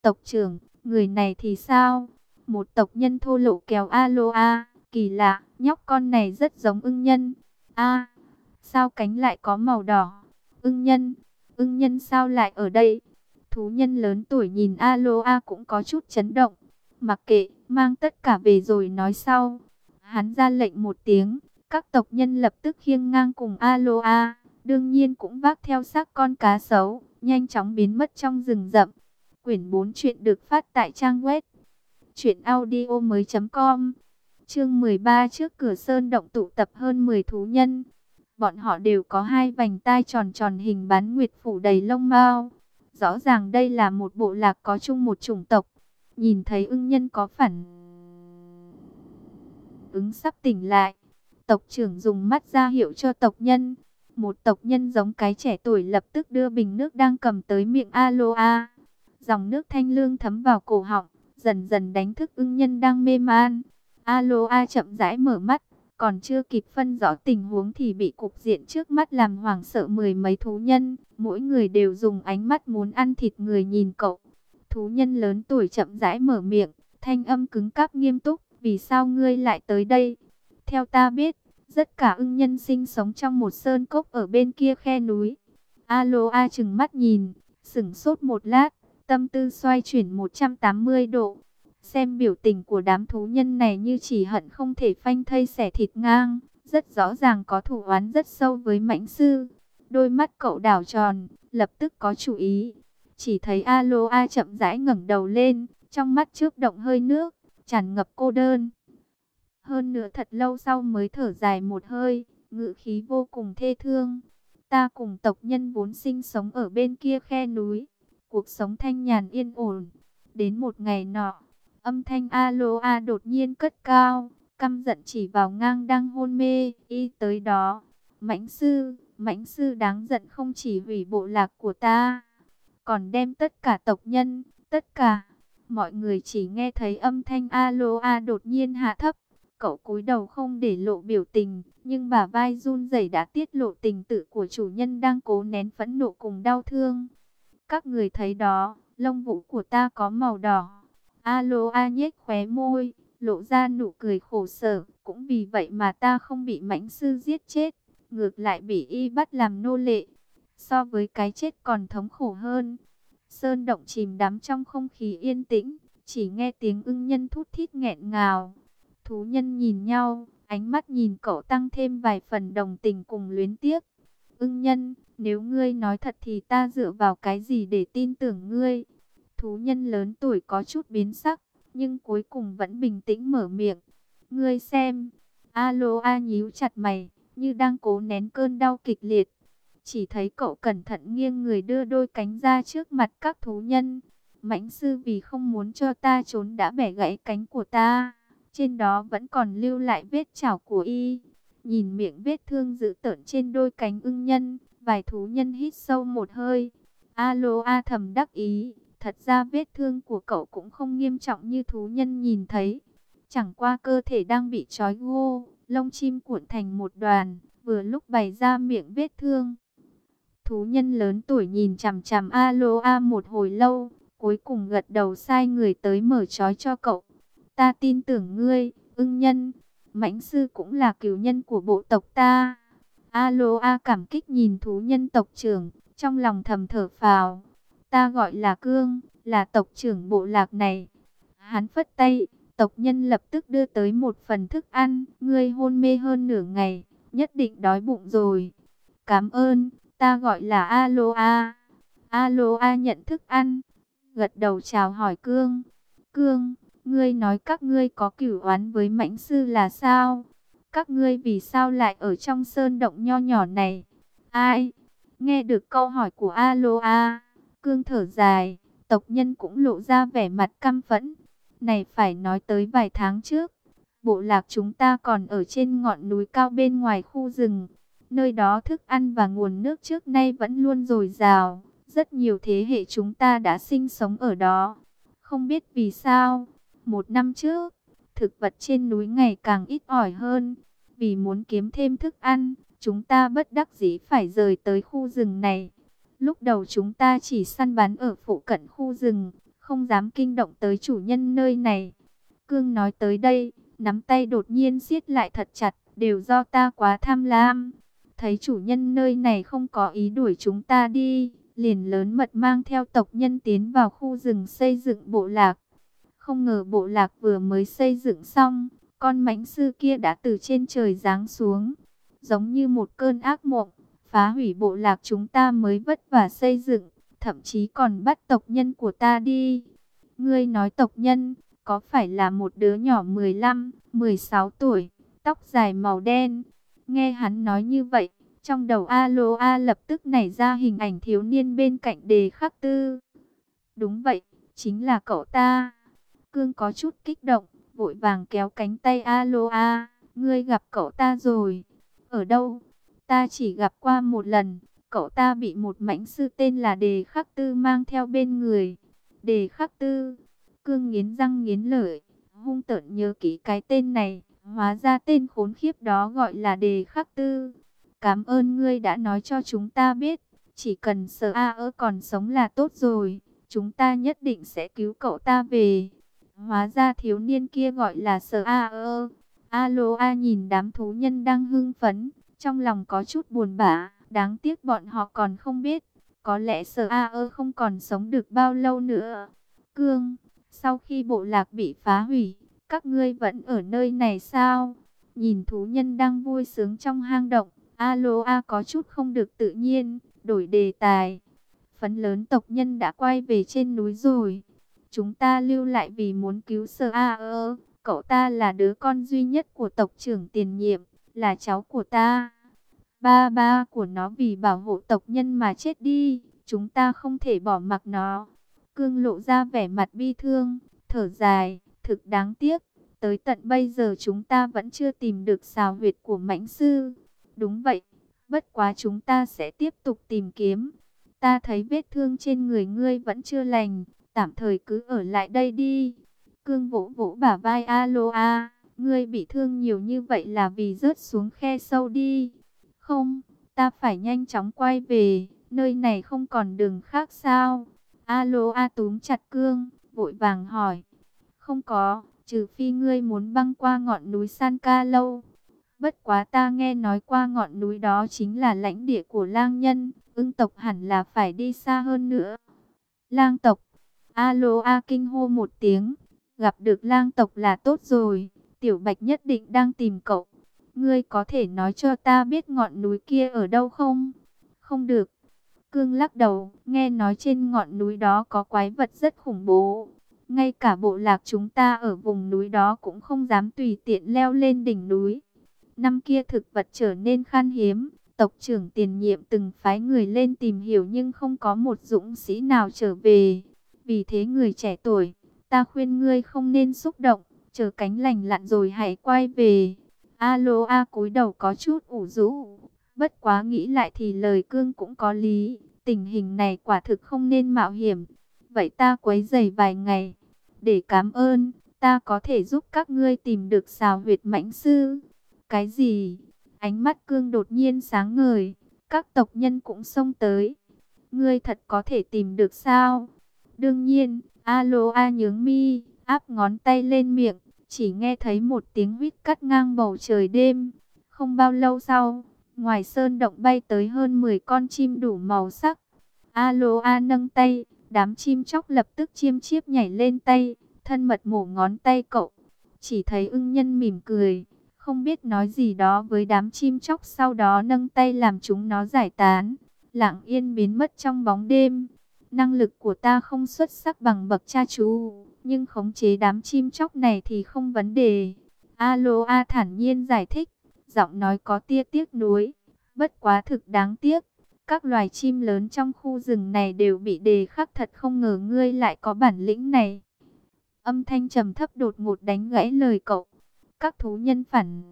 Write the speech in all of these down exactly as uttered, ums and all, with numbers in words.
Tộc trưởng, người này thì sao? Một tộc nhân thô lỗ kéo Aloa. Kỳ lạ, nhóc con này rất giống ưng nhân. A, sao cánh lại có màu đỏ? Ưng nhân, ưng nhân sao lại ở đây? Thú nhân lớn tuổi nhìn Aloa cũng có chút chấn động. Mặc kệ, mang tất cả về rồi nói sau. Hắn ra lệnh một tiếng, các tộc nhân lập tức khiêng ngang cùng Aloa. Đương nhiên cũng vác theo xác con cá sấu, nhanh chóng biến mất trong rừng rậm. Quyển bốn truyện được phát tại trang web truyện audio mới chấm com. Chương mười ba, trước cửa sơn động tụ tập hơn mười thú nhân. Bọn họ đều có hai vành tai tròn tròn hình bán nguyệt phủ đầy lông mao. Rõ ràng đây là một bộ lạc có chung một chủng tộc. Nhìn thấy ưng nhân có phản ứng sắp tỉnh lại, tộc trưởng dùng mắt ra hiệu cho tộc nhân. Một tộc nhân giống cái trẻ tuổi lập tức đưa bình nước đang cầm tới miệng Aloa. Dòng nước thanh lương thấm vào cổ họng, dần dần đánh thức ưng nhân đang mê man. Aloa chậm rãi mở mắt, còn chưa kịp phân rõ tình huống thì bị cục diện trước mắt làm hoảng sợ mười mấy thú nhân. Mỗi người đều dùng ánh mắt muốn ăn thịt người nhìn cậu. Thú nhân lớn tuổi chậm rãi mở miệng, thanh âm cứng cáp nghiêm túc. Vì sao ngươi lại tới đây? Theo ta biết, tất cả ưng nhân sinh sống trong một sơn cốc ở bên kia khe núi. Aloa trừng mắt nhìn, sửng sốt một lát, tâm tư xoay chuyển một trăm tám mươi độ. Xem biểu tình của đám thú nhân này như chỉ hận không thể phanh thây xẻ thịt ngang. Rất rõ ràng có thù oán rất sâu với mãnh sư. Đôi mắt cậu đảo tròn, lập tức có chủ ý. Chỉ thấy Aloa chậm rãi ngẩng đầu lên, trong mắt chớp động hơi nước, tràn ngập cô đơn. Hơn nữa thật lâu sau mới thở dài một hơi, ngữ khí vô cùng thê thương. Ta cùng tộc nhân vốn sinh sống ở bên kia khe núi, cuộc sống thanh nhàn yên ổn. Đến một ngày nọ, âm thanh Aloa đột nhiên cất cao, căm giận chỉ vào ngang đang hôn mê. Y tới đó, mãnh sư, mãnh sư đáng giận không chỉ hủy bộ lạc của ta, còn đem tất cả tộc nhân, tất cả. Mọi người chỉ nghe thấy âm thanh Aloa đột nhiên hạ thấp. Cậu cúi đầu không để lộ biểu tình, nhưng bả vai run rẩy đã tiết lộ tình tự của chủ nhân đang cố nén phẫn nộ cùng đau thương. Các người thấy đó, lông vũ của ta có màu đỏ. Aloa nhếch khóe môi, lộ ra nụ cười khổ sở. Cũng vì vậy mà ta không bị mãnh sư giết chết, ngược lại bị y bắt làm nô lệ. So với cái chết còn thống khổ hơn. Sơn động chìm đắm trong không khí yên tĩnh, chỉ nghe tiếng ưng nhân thút thít nghẹn ngào. Thú nhân nhìn nhau, ánh mắt nhìn cậu tăng thêm vài phần đồng tình cùng luyến tiếc. Ưng nhân, nếu ngươi nói thật thì ta dựa vào cái gì để tin tưởng ngươi? Thú nhân lớn tuổi có chút biến sắc, nhưng cuối cùng vẫn bình tĩnh mở miệng. Ngươi xem, Aloa nhíu chặt mày, như đang cố nén cơn đau kịch liệt. Chỉ thấy cậu cẩn thận nghiêng người đưa đôi cánh ra trước mặt các thú nhân. Mãnh sư vì không muốn cho ta trốn đã bẻ gãy cánh của ta. Trên đó vẫn còn lưu lại vết chảo của y. Nhìn miệng vết thương dữ tợn trên đôi cánh ưng nhân, vài thú nhân hít sâu một hơi. Aloa thầm đắc ý, thật ra vết thương của cậu cũng không nghiêm trọng như thú nhân nhìn thấy. Chẳng qua cơ thể đang bị trói gô, lông chim cuộn thành một đoàn, vừa lúc bày ra miệng vết thương. Thú nhân lớn tuổi nhìn chằm chằm Aloa một hồi lâu, cuối cùng gật đầu sai người tới mở trói cho cậu. Ta tin tưởng ngươi, ưng nhân. Mãnh sư cũng là cửu nhân của bộ tộc ta. Aloa cảm kích nhìn thú nhân tộc trưởng, trong lòng thầm thở phào. Ta gọi là Cương, là tộc trưởng bộ lạc này. Hắn phất tay, tộc nhân lập tức đưa tới một phần thức ăn. Ngươi hôn mê hơn nửa ngày, nhất định đói bụng rồi. Cảm ơn, ta gọi là Aloa. Aloa nhận thức ăn, gật đầu chào hỏi Cương. Cương, ngươi nói các ngươi có cửu oán với mãnh sư là sao? Các ngươi vì sao lại ở trong sơn động nho nhỏ này? Ai? Nghe được câu hỏi của Aloa, Cương thở dài, tộc nhân cũng lộ ra vẻ mặt căm phẫn. Này phải nói tới vài tháng trước, bộ lạc chúng ta còn ở trên ngọn núi cao bên ngoài khu rừng. Nơi đó thức ăn và nguồn nước trước nay vẫn luôn dồi dào. Rất nhiều thế hệ chúng ta đã sinh sống ở đó. Không biết vì sao, một năm trước, thực vật trên núi ngày càng ít ỏi hơn. Vì muốn kiếm thêm thức ăn, chúng ta bất đắc dĩ phải rời tới khu rừng này. Lúc đầu chúng ta chỉ săn bắn ở phụ cận khu rừng, không dám kinh động tới chủ nhân nơi này. Cương nói tới đây, nắm tay đột nhiên siết lại thật chặt, đều do ta quá tham lam. Thấy chủ nhân nơi này không có ý đuổi chúng ta đi, liền lớn mật mang theo tộc nhân tiến vào khu rừng xây dựng bộ lạc. Không ngờ bộ lạc vừa mới xây dựng xong, con mãnh sư kia đã từ trên trời giáng xuống, giống như một cơn ác mộng, phá hủy bộ lạc chúng ta mới vất vả xây dựng, thậm chí còn bắt tộc nhân của ta đi. Ngươi nói tộc nhân, có phải là một đứa nhỏ mười lăm, mười sáu tuổi, tóc dài màu đen? Nghe hắn nói như vậy, trong đầu Aloa lập tức nảy ra hình ảnh thiếu niên bên cạnh Đề Khắc Tư. Đúng vậy, chính là cậu ta. Cương có chút kích động, vội vàng kéo cánh tay Aloa. Ngươi gặp cậu ta rồi? Ở đâu? Ta chỉ gặp qua một lần. Cậu ta bị một mãnh sư tên là Đề Khắc Tư mang theo bên người. Đề Khắc Tư. Cương nghiến răng nghiến lợi, hung tợn nhớ kỹ cái tên này. Hóa ra tên khốn khiếp đó gọi là Đề Khắc Tư. Cảm ơn ngươi đã nói cho chúng ta biết. Chỉ cần Sở A ơ còn sống là tốt rồi. Chúng ta nhất định sẽ cứu cậu ta về. Hóa ra thiếu niên kia gọi là Sở A ơ. Aloa nhìn đám thú nhân đang hưng phấn, trong lòng có chút buồn bã. Đáng tiếc bọn họ còn không biết, có lẽ Sở A ơ không còn sống được bao lâu nữa. Cương, sau khi bộ lạc bị phá hủy, các ngươi vẫn ở nơi này sao? Nhìn thú nhân đang vui sướng trong hang động, Aloa có chút không được tự nhiên, đổi đề tài. Phần lớn tộc nhân đã quay về trên núi rồi. Chúng ta lưu lại vì muốn cứu Sở A ơ. Cậu ta là đứa con duy nhất của tộc trưởng tiền nhiệm, là cháu của ta. Ba ba của nó vì bảo hộ tộc nhân mà chết đi. Chúng ta không thể bỏ mặc nó. Cương lộ ra vẻ mặt bi thương, thở dài, thực đáng tiếc. Tới tận bây giờ chúng ta vẫn chưa tìm được xào huyệt của mãnh sư. Đúng vậy, bất quá chúng ta sẽ tiếp tục tìm kiếm. Ta thấy vết thương trên người ngươi vẫn chưa lành, tạm thời cứ ở lại đây đi. Cương vỗ vỗ bả vai Aloa, ngươi bị thương nhiều như vậy là vì rớt xuống khe sâu đi. Không, ta phải nhanh chóng quay về, nơi này không còn đường khác sao? Aloa túm chặt Cương, vội vàng hỏi. Không có, trừ phi ngươi muốn băng qua ngọn núi San Ca Lâu. Bất quá ta nghe nói qua ngọn núi đó chính là lãnh địa của lang nhân, ưng tộc hẳn là phải đi xa hơn nữa. Lang tộc, Aloa kinh hô một tiếng, gặp được lang tộc là tốt rồi, Tiểu Bạch nhất định đang tìm cậu. Ngươi có thể nói cho ta biết ngọn núi kia ở đâu không? Không được. Cương lắc đầu, nghe nói trên ngọn núi đó có quái vật rất khủng bố. Ngay cả bộ lạc chúng ta ở vùng núi đó cũng không dám tùy tiện leo lên đỉnh núi. Năm kia thực vật trở nên khan hiếm, tộc trưởng tiền nhiệm từng phái người lên tìm hiểu nhưng không có một dũng sĩ nào trở về. Vì thế người trẻ tuổi, ta khuyên ngươi không nên xúc động, chờ cánh lành lặn rồi hãy quay về. Aloa cúi đầu có chút ủ rũ, bất quá nghĩ lại thì lời Cương cũng có lý, tình hình này quả thực không nên mạo hiểm. Vậy ta quấy rầy vài ngày, để cảm ơn, ta có thể giúp các ngươi tìm được xào huyệt mãnh sư. Cái gì? Ánh mắt Cương đột nhiên sáng ngời, các tộc nhân cũng xông tới. Ngươi thật có thể tìm được sao? Đương nhiên, Aloa nhướng mi, áp ngón tay lên miệng, chỉ nghe thấy một tiếng huýt cắt ngang bầu trời đêm. Không bao lâu sau, ngoài sơn động bay tới hơn mười con chim đủ màu sắc. Aloa nâng tay, đám chim chóc lập tức chiêm chiếp nhảy lên tay, thân mật mổ ngón tay cậu. Chỉ thấy ưng nhân mỉm cười, không biết nói gì đó với đám chim chóc, sau đó nâng tay làm chúng nó giải tán, lặng yên biến mất trong bóng đêm. Năng lực của ta không xuất sắc bằng bậc cha chú, nhưng khống chế đám chim chóc này thì không vấn đề. Aloa thản nhiên giải thích, giọng nói có tia tiếc nuối. Bất quá thực đáng tiếc, các loài chim lớn trong khu rừng này đều bị Đề Khắc, thật không ngờ ngươi lại có bản lĩnh này. Âm thanh trầm thấp đột ngột đánh gãy lời cậu. Các thú nhân phản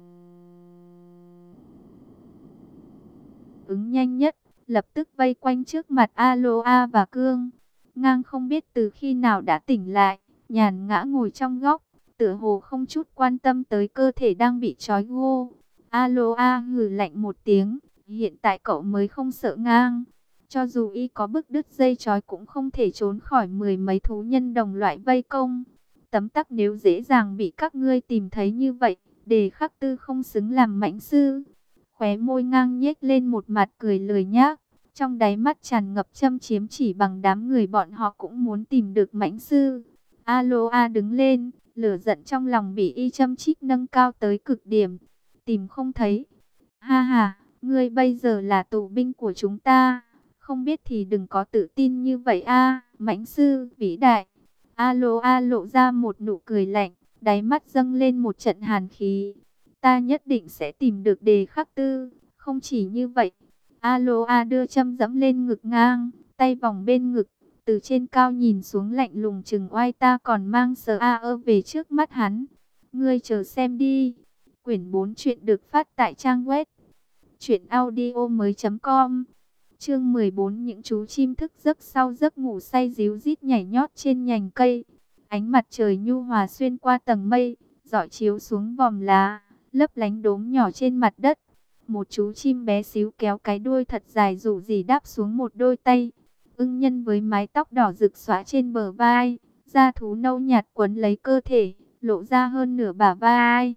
ứng nhanh nhất, lập tức vây quanh trước mặt Aloa và Cương. Ngang không biết từ khi nào đã tỉnh lại, nhàn ngã ngồi trong góc, tựa hồ không chút quan tâm tới cơ thể đang bị trói gô. Aloa hừ lạnh một tiếng, hiện tại cậu mới không sợ Ngang. Cho dù y có bức đứt dây trói cũng không thể trốn khỏi mười mấy thú nhân đồng loại vây công. Tấm tắc nếu dễ dàng bị các ngươi tìm thấy như vậy, Đề Khắc Tư không xứng làm mãnh sư. Khóe môi ngang nhếch lên một mặt cười lười nhác, trong đáy mắt tràn ngập châm chiếm chỉ bằng đám người bọn họ cũng muốn tìm được mãnh sư. Aloa đứng lên, lửa giận trong lòng bị y châm chích nâng cao tới cực điểm. Tìm không thấy. Ha ha, ngươi bây giờ là tù binh của chúng ta. Không biết thì đừng có tự tin như vậy a, mãnh sư vĩ đại. Aloa lộ ra một nụ cười lạnh, đáy mắt dâng lên một trận hàn khí. Ta nhất định sẽ tìm được Đề Khắc Tư. Không chỉ như vậy, Aloa đưa châm dẫm lên ngực ngang, tay vòng bên ngực, từ trên cao nhìn xuống lạnh lùng chừng oai, ta còn mang sờ a ơ về trước mắt hắn. Ngươi chờ xem đi. Quyển bốn chuyện được phát tại trang web truyện audio mới chấm com. Chương mười bốn, những chú chim thức giấc sau giấc ngủ say ríu rít nhảy nhót trên nhành cây. Ánh mặt trời nhu hòa xuyên qua tầng mây, rọi chiếu xuống vòm lá, lấp lánh đốm nhỏ trên mặt đất. Một chú chim bé xíu kéo cái đuôi thật dài rủ rỉ đáp xuống một đôi tay. Ưng nhân với mái tóc đỏ rực xõa trên bờ vai, da thú nâu nhạt quấn lấy cơ thể, lộ ra hơn nửa bả vai.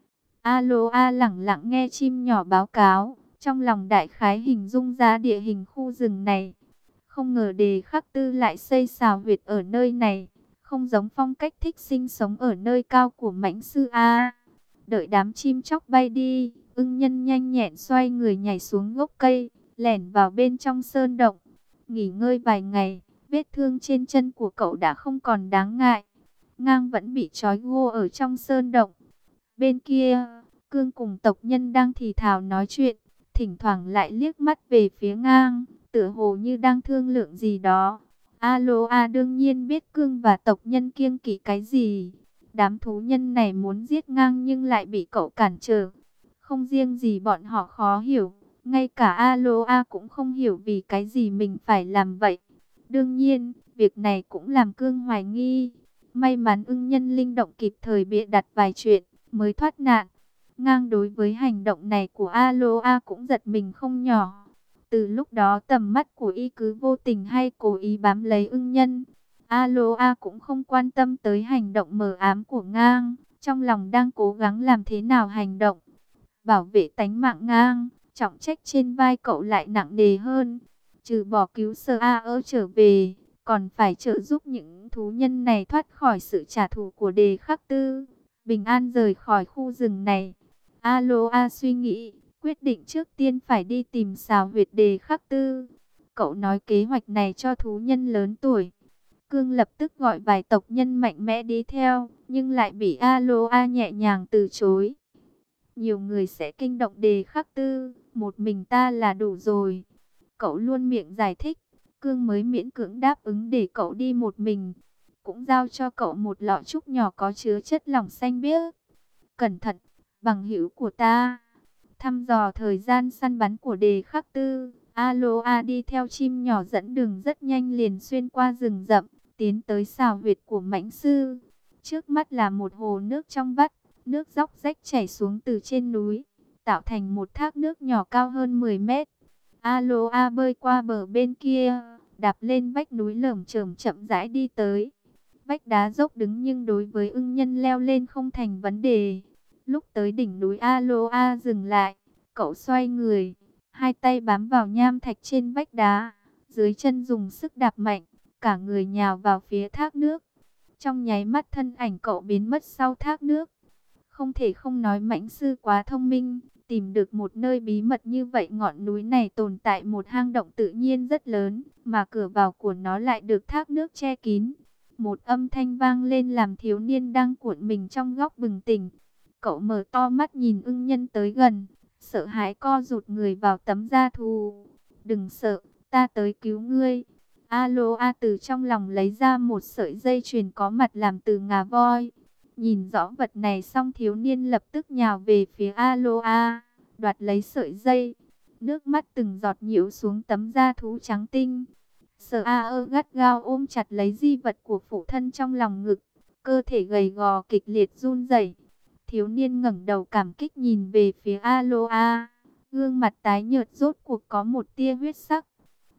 Aloa lẳng lặng nghe chim nhỏ báo cáo, trong lòng đại khái hình dung ra địa hình khu rừng này. Không ngờ Đề Khắc Tư lại xây xào huyệt ở nơi này, không giống phong cách thích sinh sống ở nơi cao của mãnh sư A. Đợi đám chim chóc bay đi, ưng nhân nhanh nhẹn xoay người nhảy xuống gốc cây, lẻn vào bên trong sơn động. Nghỉ ngơi vài ngày, vết thương trên chân của cậu đã không còn đáng ngại. Ngang vẫn bị trói gô ở trong sơn động. Bên kia, Cương cùng tộc nhân đang thì thào nói chuyện, thỉnh thoảng lại liếc mắt về phía Ngang, tựa hồ như đang thương lượng gì đó. Aloa đương nhiên biết Cương và tộc nhân kiêng kỵ cái gì. Đám thú nhân này muốn giết Ngang nhưng lại bị cậu cản trở. Không riêng gì bọn họ khó hiểu, ngay cả Aloa cũng không hiểu vì cái gì mình phải làm vậy. Đương nhiên, việc này cũng làm Cương hoài nghi. May mắn ưng nhân linh động kịp thời bịa đặt vài chuyện, mới thoát nạn. Ngang đối với hành động này của Aloa cũng giật mình không nhỏ. Từ lúc đó tầm mắt của y cứ vô tình hay cố ý bám lấy ưng nhân. Aloa cũng không quan tâm tới hành động mờ ám của Ngang, trong lòng đang cố gắng làm thế nào hành động bảo vệ tánh mạng Ngang. Trọng trách trên vai cậu lại nặng nề hơn, trừ bỏ cứu Sơ A ơ trở về, còn phải trợ giúp những thú nhân này thoát khỏi sự trả thù của Đề Khắc Tư, bình an rời khỏi khu rừng này. Aloa suy nghĩ, quyết định trước tiên phải đi tìm xào huyệt Đề Khắc Tư. Cậu nói kế hoạch này cho thú nhân lớn tuổi. Cương lập tức gọi vài tộc nhân mạnh mẽ đi theo, nhưng lại bị Aloa nhẹ nhàng từ chối. Nhiều người sẽ kinh động Đề Khắc Tư, một mình ta là đủ rồi. Cậu luôn miệng giải thích, Cương mới miễn cưỡng đáp ứng để cậu đi một mình. Cũng giao cho cậu một lọ trúc nhỏ có chứa chất lỏng xanh biếc. Cẩn thận, bằng hữu của ta. Thăm dò thời gian săn bắn của Đề Khắc Tư, Aloa đi theo chim nhỏ dẫn đường rất nhanh, liền xuyên qua rừng rậm, tiến tới xào huyệt của mãnh sư. Trước mắt là một hồ nước trong vắt, nước róc rách chảy xuống từ trên núi, tạo thành một thác nước nhỏ cao hơn mười mét. Aloa bơi qua bờ bên kia, đạp lên vách núi lởm chởm chậm rãi đi tới. Vách đá dốc đứng nhưng đối với ưng nhân leo lên không thành vấn đề. Lúc tới đỉnh núi, Aloa dừng lại, cậu xoay người, hai tay bám vào nham thạch trên vách đá, dưới chân dùng sức đạp mạnh, cả người nhào vào phía thác nước. Trong nháy mắt thân ảnh cậu biến mất sau thác nước. Không thể không nói mãnh sư quá thông minh, tìm được một nơi bí mật như vậy. Ngọn núi này tồn tại một hang động tự nhiên rất lớn, mà cửa vào của nó lại được thác nước che kín. Một âm thanh vang lên làm thiếu niên đang cuộn mình trong góc bừng tỉnh. Cậu mở to mắt nhìn ưng nhân tới gần, sợ hãi co rụt người vào tấm da thú. Đừng sợ, ta tới cứu ngươi. Aloa từ trong lòng lấy ra một sợi dây chuyền có mặt làm từ ngà voi. Nhìn rõ vật này xong, thiếu niên lập tức nhào về phía Aloa, đoạt lấy sợi dây. Nước mắt từng giọt nhiễu xuống tấm da thú trắng tinh. Sờ A ơ gắt gao ôm chặt lấy di vật của phụ thân trong lòng ngực, cơ thể gầy gò kịch liệt run rẩy. Thiếu niên ngẩng đầu cảm kích nhìn về phía Aloa, gương mặt tái nhợt rốt cuộc có một tia huyết sắc.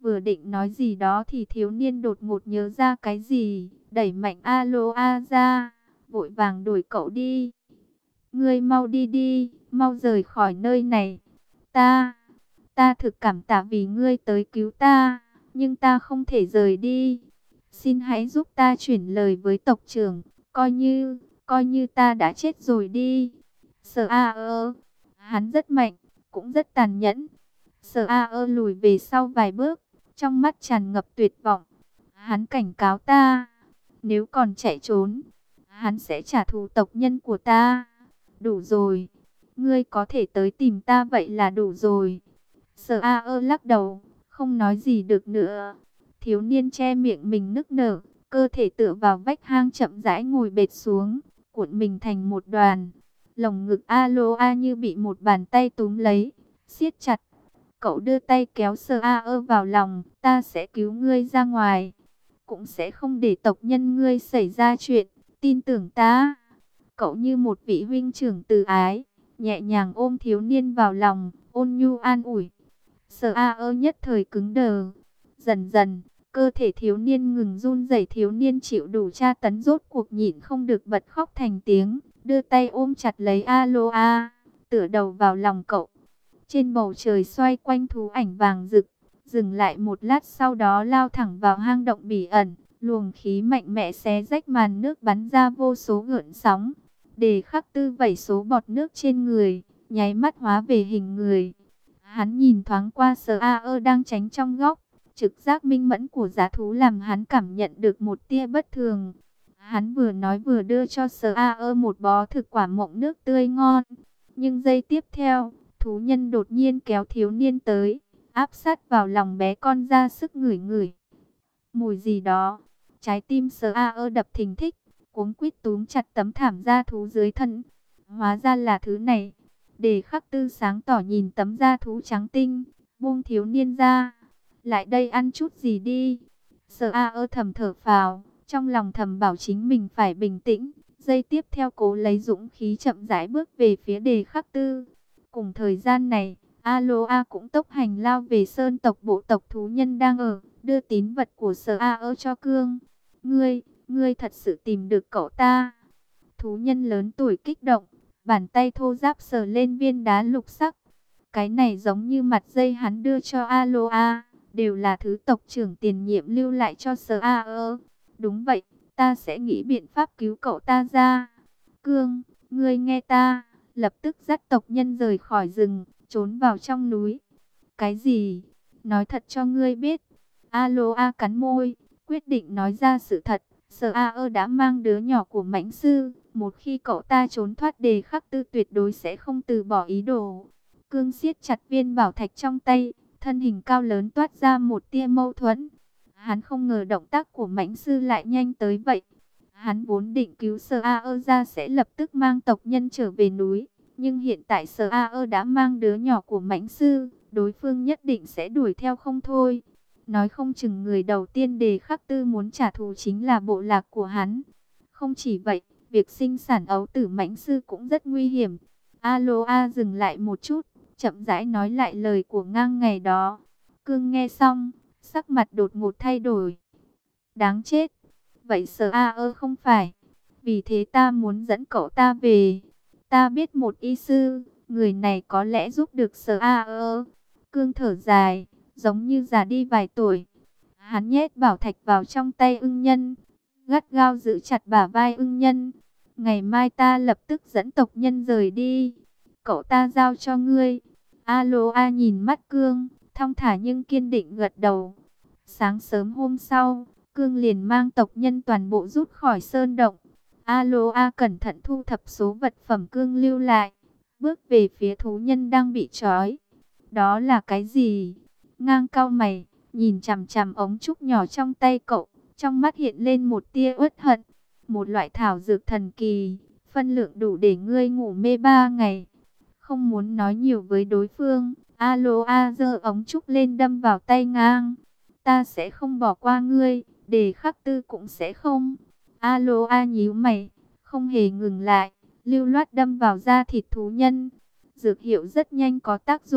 Vừa định nói gì đó thì thiếu niên đột ngột nhớ ra cái gì, đẩy mạnh Aloha ra, vội vàng đuổi cậu đi. Ngươi mau đi đi, mau rời khỏi nơi này. Ta, ta thực cảm tạ vì ngươi tới cứu ta, nhưng ta không thể rời đi. Xin hãy giúp ta chuyển lời với tộc trưởng, coi như, coi như ta đã chết rồi đi. Sở A ơ, hắn rất mạnh, cũng rất tàn nhẫn. Sở A ơ lùi về sau vài bước, trong mắt tràn ngập tuyệt vọng. Hắn cảnh cáo ta, nếu còn chạy trốn, hắn sẽ trả thù tộc nhân của ta. Đủ rồi, ngươi có thể tới tìm ta vậy là đủ rồi. Sở A ơ lắc đầu, không nói gì được nữa. Thiếu niên che miệng mình nức nở, cơ thể tựa vào vách hang chậm rãi ngồi bệt xuống, cuộn mình thành một đoàn. Lồng ngực Aloha như bị một bàn tay túm lấy, siết chặt. Cậu đưa tay kéo Sở A ơ vào lòng, ta sẽ cứu ngươi ra ngoài, cũng sẽ không để tộc nhân ngươi xảy ra chuyện, tin tưởng ta. Cậu như một vị huynh trưởng từ ái, nhẹ nhàng ôm thiếu niên vào lòng, ôn nhu an ủi. Sở A ơ nhất thời cứng đờ. Dần dần, cơ thể thiếu niên ngừng run rẩy, thiếu niên chịu đủ tra tấn rốt cuộc nhịn không được bật khóc thành tiếng, đưa tay ôm chặt lấy Aloha, tựa đầu vào lòng cậu. Trên bầu trời xoay quanh thú ảnh vàng rực, dừng lại một lát sau đó lao thẳng vào hang động bí ẩn, luồng khí mạnh mẽ xé rách màn nước bắn ra vô số gợn sóng. Đề Khắc Tư vẩy số bọt nước trên người, nháy mắt hóa về hình người. Hắn nhìn thoáng qua Sở A ơ đang tránh trong góc, trực giác minh mẫn của giá thú làm hắn cảm nhận được một tia bất thường. Hắn vừa nói vừa đưa cho Sở A ơ một bó thực quả mọng nước tươi ngon. Nhưng giây tiếp theo, thú nhân đột nhiên kéo thiếu niên tới, áp sát vào lòng bé con ra sức ngửi ngửi. Mùi gì đó, trái tim Sở A ơ đập thình thịch, cuống quýt túm chặt tấm thảm da thú dưới thân. Hóa ra là thứ này. Đề Khắc Tư sáng tỏ nhìn tấm da thú trắng tinh, buông thiếu niên ra. Lại đây ăn chút gì đi. Sở A ơ thầm thở phào, trong lòng thầm bảo chính mình phải bình tĩnh. Giây tiếp theo cố lấy dũng khí chậm rãi bước về phía Đề Khắc Tư. Cùng thời gian này, Aloha cũng tốc hành lao về sơn tộc bộ tộc thú nhân đang ở, đưa tín vật của Sở A ơ cho Cương. Ngươi, ngươi thật sự tìm được cậu ta. Thú nhân lớn tuổi kích động, bàn tay thô ráp sờ lên viên đá lục sắc. Cái này giống như mặt dây hắn đưa cho Aloha, đều là thứ tộc trưởng tiền nhiệm lưu lại cho Sở A ơ. Đúng vậy, ta sẽ nghĩ biện pháp cứu cậu ta ra. Cương, ngươi nghe ta, lập tức dắt tộc nhân rời khỏi rừng, trốn vào trong núi. Cái gì? Nói thật cho ngươi biết. Aloha cắn môi, quyết định nói ra sự thật. Sở A ơ đã mang đứa nhỏ của mãnh sư. Một khi cậu ta trốn thoát, Đề Khắc Tư tuyệt đối sẽ không từ bỏ ý đồ. Cương siết chặt viên bảo thạch trong tay, thân hình cao lớn toát ra một tia mâu thuẫn. Hắn không ngờ động tác của mãnh sư lại nhanh tới vậy. Hắn vốn định cứu Sở A ơ ra sẽ lập tức mang tộc nhân trở về núi. Nhưng hiện tại Sở A ơ đã mang đứa nhỏ của mãnh sư, đối phương nhất định sẽ đuổi theo không thôi. Nói không chừng người đầu tiên Đề Khắc Tư muốn trả thù chính là bộ lạc của hắn. Không chỉ vậy, việc sinh sản ấu tử mãnh sư cũng rất nguy hiểm. Aloha dừng lại một chút, chậm rãi nói lại lời của ngang ngày đó. Cương nghe xong, sắc mặt đột ngột thay đổi. Đáng chết, vậy Sở A ơ không phải. Vì thế ta muốn dẫn cậu ta về. Ta biết một y sư, người này có lẽ giúp được Sở A ơ. Cương thở dài, giống như già đi vài tuổi. Hắn nhét bảo thạch vào trong tay ưng nhân, gắt gao giữ chặt bả vai ưng nhân. Ngày mai ta lập tức dẫn tộc nhân rời đi. Cậu ta giao cho ngươi. Aloha nhìn mắt Cương, thong thả nhưng kiên định gật đầu. Sáng sớm hôm sau, Cương liền mang tộc nhân toàn bộ rút khỏi sơn động. Aloha cẩn thận thu thập số vật phẩm Cương lưu lại, bước về phía thú nhân đang bị trói. Đó là cái gì? Ngang cau mày, nhìn chằm chằm ống trúc nhỏ trong tay cậu, trong mắt hiện lên một tia uất hận. Một loại thảo dược thần kỳ, phân lượng đủ để ngươi ngủ mê ba ngày. Không muốn nói nhiều với đối phương, Aloha giơ ống trúc lên đâm vào tay ngang. Ta sẽ không bỏ qua ngươi, Đề Khắc Tư cũng sẽ không. Aloha nhíu mày, không hề ngừng lại, lưu loát đâm vào da thịt thú nhân. Dược hiệu rất nhanh có tác dụng,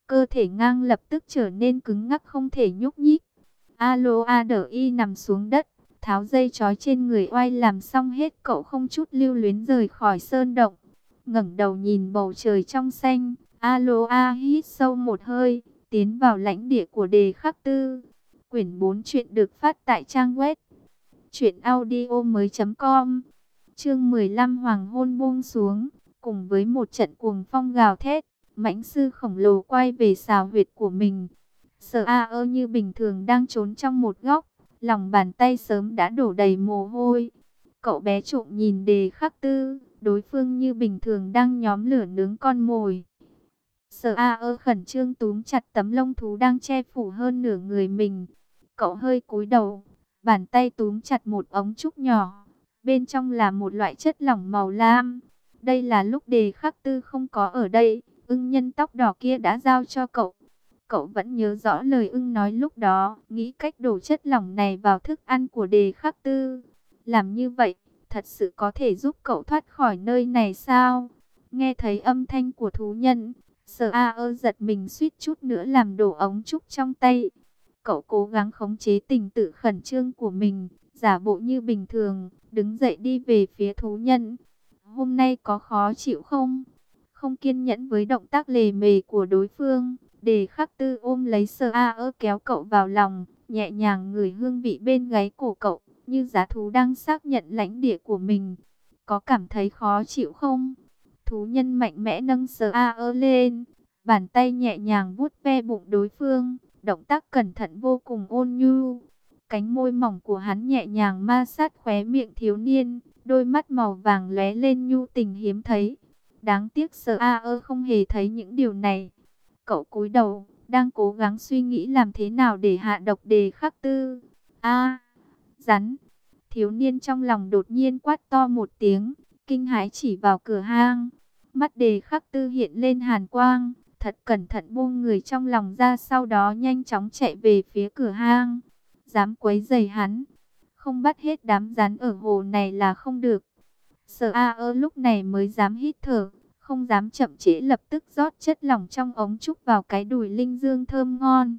cơ thể ngang lập tức trở nên cứng ngắc không thể nhúc nhích. Aloa đỡ y nằm xuống đất, tháo dây trói trên người oai làm xong hết, cậu không chút lưu luyến rời khỏi sơn động. Ngẩng đầu nhìn bầu trời trong xanh, Aloa hít sâu một hơi, tiến vào lãnh địa của Đề Khắc Tư. Quyển bốn truyện được phát tại trang web truyện audio mới chấm com. Chương mười lăm Hoàng hôn buông xuống, cùng với một trận cuồng phong gào thét, mãnh sư khổng lồ quay về xào huyệt của mình. Sở A ơ như bình thường đang trốn trong một góc, lòng bàn tay sớm đã đổ đầy mồ hôi. Cậu bé trộm nhìn Đề Khắc Tư, đối phương như bình thường đang nhóm lửa nướng con mồi. Sở A ơ khẩn trương túm chặt tấm lông thú đang che phủ hơn nửa người mình. Cậu hơi cúi đầu, bàn tay túm chặt một ống trúc nhỏ. Bên trong là một loại chất lỏng màu lam. Đây là lúc Đề Khắc Tư không có ở đây, ưng nhân tóc đỏ kia đã giao cho cậu. Cậu vẫn nhớ rõ lời ưng nói lúc đó, nghĩ cách đổ chất lỏng này vào thức ăn của Đề Khắc Tư. Làm như vậy, thật sự có thể giúp cậu thoát khỏi nơi này sao? Nghe thấy âm thanh của thú nhân, Sở A ơ giật mình suýt chút nữa làm đổ ống trúc trong tay. Cậu cố gắng khống chế tình tự khẩn trương của mình, giả bộ như bình thường, đứng dậy đi về phía thú nhân. Hôm nay có khó chịu không? Không kiên nhẫn với động tác lề mề của đối phương, Đề Khắc Tư ôm lấy Sở A ơ kéo cậu vào lòng, nhẹ nhàng ngửi hương vị bên gáy cổ cậu, như giá thú đang xác nhận lãnh địa của mình. Có cảm thấy khó chịu không? Thú nhân mạnh mẽ nâng Sở A ơ lên, bàn tay nhẹ nhàng vuốt ve bụng đối phương, động tác cẩn thận vô cùng ôn nhu. Cánh môi mỏng của hắn nhẹ nhàng ma sát khóe miệng thiếu niên, đôi mắt màu vàng lóe lên nhu tình hiếm thấy. Đáng tiếc Sở A ơ không hề thấy những điều này. Cậu cúi đầu, đang cố gắng suy nghĩ làm thế nào để hạ độc Đề Khắc Tư. A, rắn! Thiếu niên trong lòng đột nhiên quát to một tiếng, kinh hãi chỉ vào cửa hang. Mắt Đề Khắc Tư hiện lên hàn quang, thật cẩn thận buông người trong lòng ra, sau đó nhanh chóng chạy về phía cửa hang. Dám quấy rầy hắn, không bắt hết đám rắn ở hồ này là không được. Sở A ơ lúc này mới dám hít thở, không dám chậm trễ, lập tức rót chất lỏng trong ống trúc vào cái đùi linh dương thơm ngon.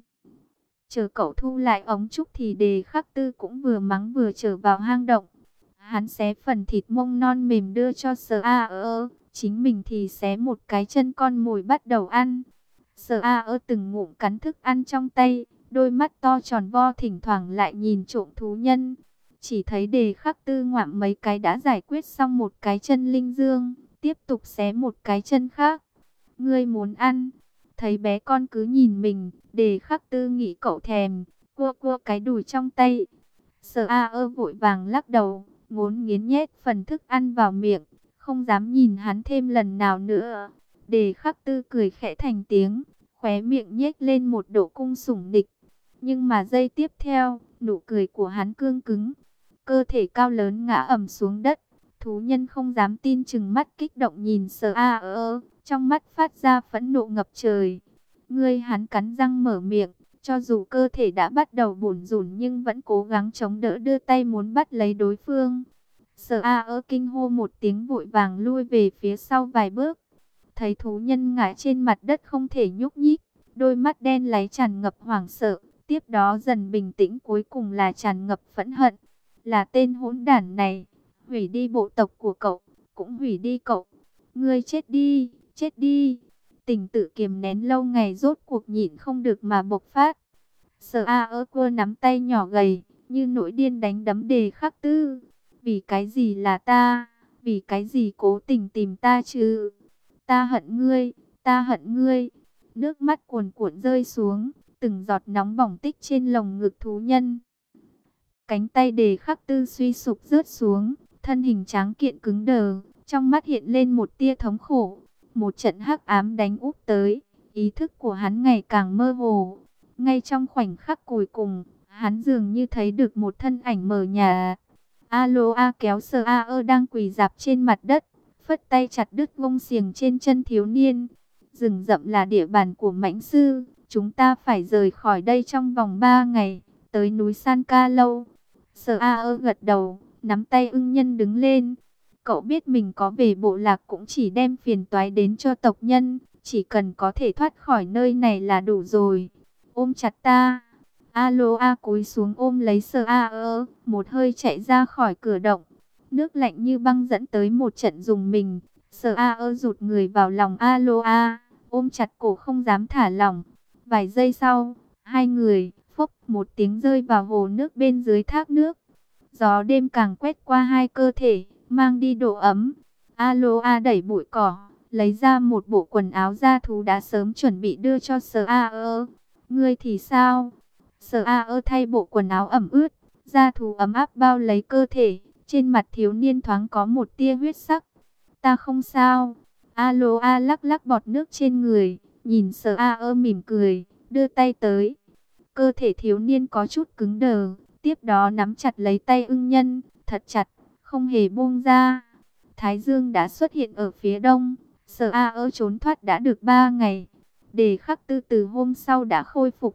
Chờ cậu thu lại ống trúc thì Đề Khắc Tư cũng vừa mắng vừa trở vào hang động. Hắn xé phần thịt mông non mềm đưa cho Sở A ơ, chính mình thì xé một cái chân con mồi bắt đầu ăn. Sở A ơ từng ngụm cắn thức ăn trong tay, đôi mắt to tròn vo thỉnh thoảng lại nhìn trộm thú nhân. Chỉ thấy Đề Khắc Tư ngoạm mấy cái đã giải quyết xong một cái chân linh dương, tiếp tục xé một cái chân khác. Ngươi muốn ăn? Thấy bé con cứ nhìn mình, Đề Khắc Tư nghĩ cậu thèm, cua cua cái đùi trong tay. Sở A ơ vội vàng lắc đầu, ngốn nghiến nhét phần thức ăn vào miệng, không dám nhìn hắn thêm lần nào nữa. Đề Khắc Tư cười khẽ thành tiếng, khóe miệng nhếch lên một độ cung sủng nịch. Nhưng mà giây tiếp theo, nụ cười của hắn cương cứng, cơ thể cao lớn ngã ầm xuống đất. Thú nhân không dám tin, chừng mắt kích động nhìn Sở A ơ, trong mắt phát ra phẫn nộ ngập trời. Ngươi, hắn cắn răng mở miệng, cho dù cơ thể đã bắt đầu bủn rủn nhưng vẫn cố gắng chống đỡ, đưa tay muốn bắt lấy đối phương. Sở A ơ kinh hô một tiếng, vội vàng lui về phía sau vài bước. Thấy thú nhân ngã trên mặt đất không thể nhúc nhích, đôi mắt đen láy tràn ngập hoảng sợ, tiếp đó dần bình tĩnh, cuối cùng là tràn ngập phẫn hận. Là tên hỗn đản này, hủy đi bộ tộc của cậu, cũng hủy đi cậu. Ngươi chết đi, chết đi. Tình tự kiềm nén lâu ngày rốt cuộc nhịn không được mà bộc phát. Sở A ơ quơ nắm tay nhỏ gầy, như nỗi điên đánh đấm Đề Khắc Tư. Vì cái gì là ta? Vì cái gì cố tình tìm ta chứ? Ta hận ngươi, ta hận ngươi. Nước mắt cuồn cuộn rơi xuống, từng giọt nóng bỏng tích trên lồng ngực thú nhân. Cánh tay Đề Khắc Tư suy sụp rớt xuống, thân hình tráng kiện cứng đờ, trong mắt hiện lên một tia thống khổ. Một trận hắc ám đánh úp tới, ý thức của hắn ngày càng mơ hồ. Ngay trong khoảnh khắc cuối cùng, hắn dường như thấy được một thân ảnh mờ nhà. Aloa kéo Sở A ơ đang quỳ rạp trên mặt đất, phất tay chặt đứt gông xiềng trên chân thiếu niên. Rừng rậm là địa bàn của mãnh sư, chúng ta phải rời khỏi đây trong vòng ba ngày, tới núi San Ca Lâu. Sở A ơ gật đầu, nắm tay ưng nhân đứng lên. Cậu biết mình có về bộ lạc cũng chỉ đem phiền toái đến cho tộc nhân, chỉ cần có thể thoát khỏi nơi này là đủ rồi. Ôm chặt ta. Aloa cúi xuống ôm lấy Sơ A ơ, một hơi chạy ra khỏi cửa động. Nước lạnh như băng dẫn tới một trận rùng mình. Sơ A ơ rụt người vào lòng Aloa, ôm chặt cổ không dám thả lỏng. Vài giây sau, hai người, phốc một tiếng rơi vào hồ nước bên dưới thác nước. Gió đêm càng quét qua hai cơ thể, mang đi độ ấm. Aloa đẩy bụi cỏ, lấy ra một bộ quần áo da thú đã sớm chuẩn bị đưa cho Sơ A ơ. Ngươi thì sao? Sơ A ơ thay bộ quần áo ẩm ướt, da thú ấm áp bao lấy cơ thể. Trên mặt thiếu niên thoáng có một tia huyết sắc. Ta không sao. Aloa lắc lắc bọt nước trên người, nhìn Sơ A ơ mỉm cười, đưa tay tới. Cơ thể thiếu niên có chút cứng đờ, tiếp đó nắm chặt lấy tay ưng nhân, thật chặt, không hề buông ra. Thái dương đã xuất hiện ở phía đông, Sơ A ơ trốn thoát đã được ba ngày. Đề Khắc Tư từ hôm sau đã khôi phục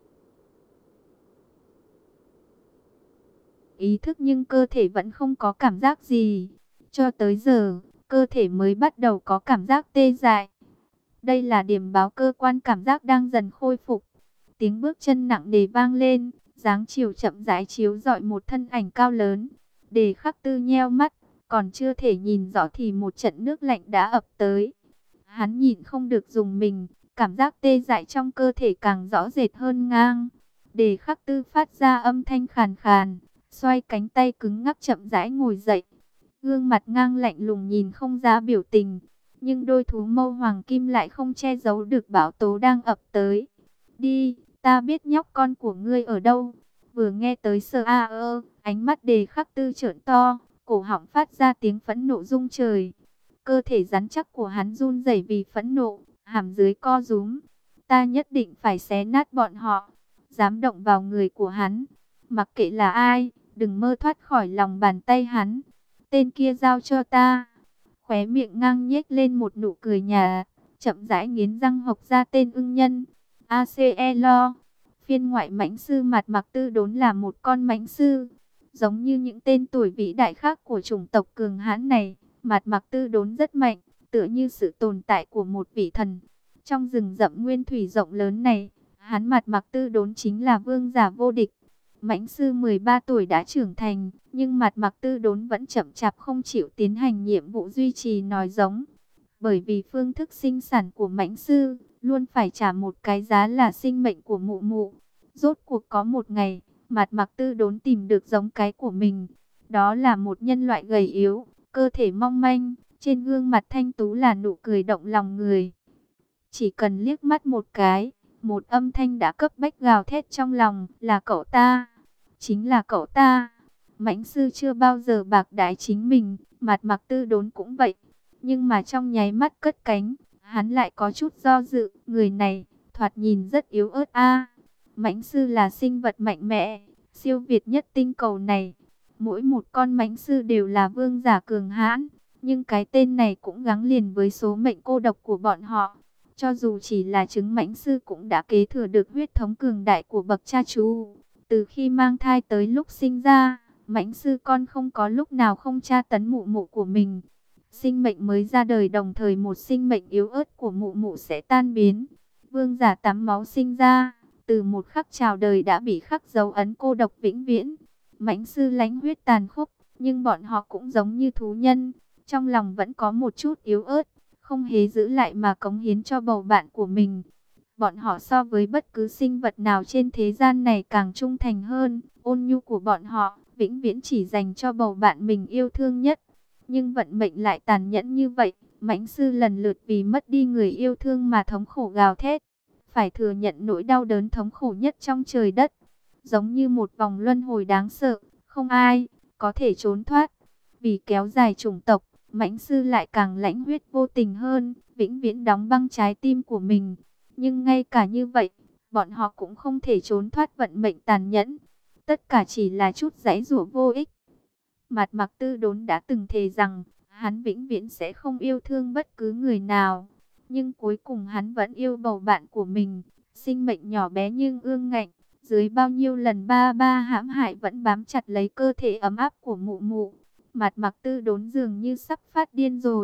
ý thức nhưng cơ thể vẫn không có cảm giác gì. Cho tới giờ, cơ thể mới bắt đầu có cảm giác tê dại. Đây là điểm báo cơ quan cảm giác đang dần khôi phục. Tiếng bước chân nặng nề vang lên, dáng chiều chậm rãi chiếu rọi một thân ảnh cao lớn. Đề Khắc Tư nheo mắt, còn chưa thể nhìn rõ thì một trận nước lạnh đã ập tới. Hắn nhìn không được dùng mình, cảm giác tê dại trong cơ thể càng rõ rệt hơn ngang. Đề Khắc Tư phát ra âm thanh khàn khàn, xoay cánh tay cứng ngắc chậm rãi ngồi dậy. Gương mặt ngang lạnh lùng nhìn không ra biểu tình, nhưng đôi thú mâu hoàng kim lại không che giấu được bão tố đang ập tới. Đi, ta biết nhóc con của ngươi ở đâu. Vừa nghe tới Sơ A ơ, ánh mắt Đề Khắc Tư trợn to, cổ họng phát ra tiếng phẫn nộ rung trời. Cơ thể rắn chắc của hắn run rẩy vì phẫn nộ, hàm dưới co rúm. Ta nhất định phải xé nát bọn họ. Dám động vào người của hắn, mặc kệ là ai, đừng mơ thoát khỏi lòng bàn tay hắn. Tên kia giao cho ta. Khóe miệng ngang nhếch lên một nụ cười nhạt, chậm rãi nghiến răng hộc ra tên ưng nhân. a xê e lo. Phiên ngoại mãnh sư Mạt Mặc Tư Đốn là một con mãnh sư. Giống như những tên tuổi vĩ đại khác của chủng tộc cường hãn này, Mạt Mặc Tư Đốn rất mạnh, tựa như sự tồn tại của một vị thần. Trong rừng rậm nguyên thủy rộng lớn này, hắn Mạt Mặc Tư Đốn chính là vương giả vô địch. Mãnh sư mười ba tuổi đã trưởng thành, nhưng Mạt Mặc Tư Đốn vẫn chậm chạp không chịu tiến hành nhiệm vụ duy trì nòi giống. Bởi vì phương thức sinh sản của mãnh sư luôn phải trả một cái giá là sinh mệnh của mụ mụ. Rốt cuộc có một ngày, Mạt Mặc Tư Đốn tìm được giống cái của mình. Đó là một nhân loại gầy yếu, cơ thể mong manh, trên gương mặt thanh tú là nụ cười động lòng người. Chỉ cần liếc mắt một cái, một âm thanh đã cấp bách gào thét trong lòng, là cậu ta, chính là cậu ta. Mãnh sư chưa bao giờ bạc đãi chính mình, Mạt Mặc Tư Đốn cũng vậy. Nhưng mà trong nháy mắt cất cánh, hắn lại có chút do dự. Người này, thoạt nhìn rất yếu ớt a. Mãnh sư là sinh vật mạnh mẽ, siêu việt nhất tinh cầu này. Mỗi một con mãnh sư đều là vương giả cường hãn. Nhưng cái tên này cũng gắn liền với số mệnh cô độc của bọn họ. Cho dù chỉ là trứng mãnh sư cũng đã kế thừa được huyết thống cường đại của bậc cha chú. Từ khi mang thai tới lúc sinh ra, mãnh sư con không có lúc nào không tra tấn mụ mụ của mình. Sinh mệnh mới ra đời đồng thời một sinh mệnh yếu ớt của mụ mụ sẽ tan biến. Vương giả tắm máu sinh ra, từ một khắc chào đời đã bị khắc dấu ấn cô độc vĩnh viễn. Mãnh sư lãnh huyết tàn khốc, nhưng bọn họ cũng giống như thú nhân, trong lòng vẫn có một chút yếu ớt, không hề giữ lại mà cống hiến cho bầu bạn của mình. Bọn họ so với bất cứ sinh vật nào trên thế gian này càng trung thành hơn, ôn nhu của bọn họ vĩnh viễn chỉ dành cho bầu bạn mình yêu thương nhất. Nhưng vận mệnh lại tàn nhẫn như vậy, mãnh sư lần lượt vì mất đi người yêu thương mà thống khổ gào thét, phải thừa nhận nỗi đau đớn thống khổ nhất trong trời đất. Giống như một vòng luân hồi đáng sợ, không ai có thể trốn thoát. Vì kéo dài chủng tộc, mãnh sư lại càng lãnh huyết vô tình hơn, vĩnh viễn đóng băng trái tim của mình. Nhưng ngay cả như vậy, bọn họ cũng không thể trốn thoát vận mệnh tàn nhẫn. Tất cả chỉ là chút giãy giụa vô ích. Mạt Mặc Tư Đốn đã từng thề rằng, hắn vĩnh viễn sẽ không yêu thương bất cứ người nào. Nhưng cuối cùng hắn vẫn yêu bầu bạn của mình. Sinh mệnh nhỏ bé nhưng ương ngạnh, dưới bao nhiêu lần ba ba hãm hại vẫn bám chặt lấy cơ thể ấm áp của mụ mụ. Mạt Mặc Tư Đốn dường như sắp phát điên rồi.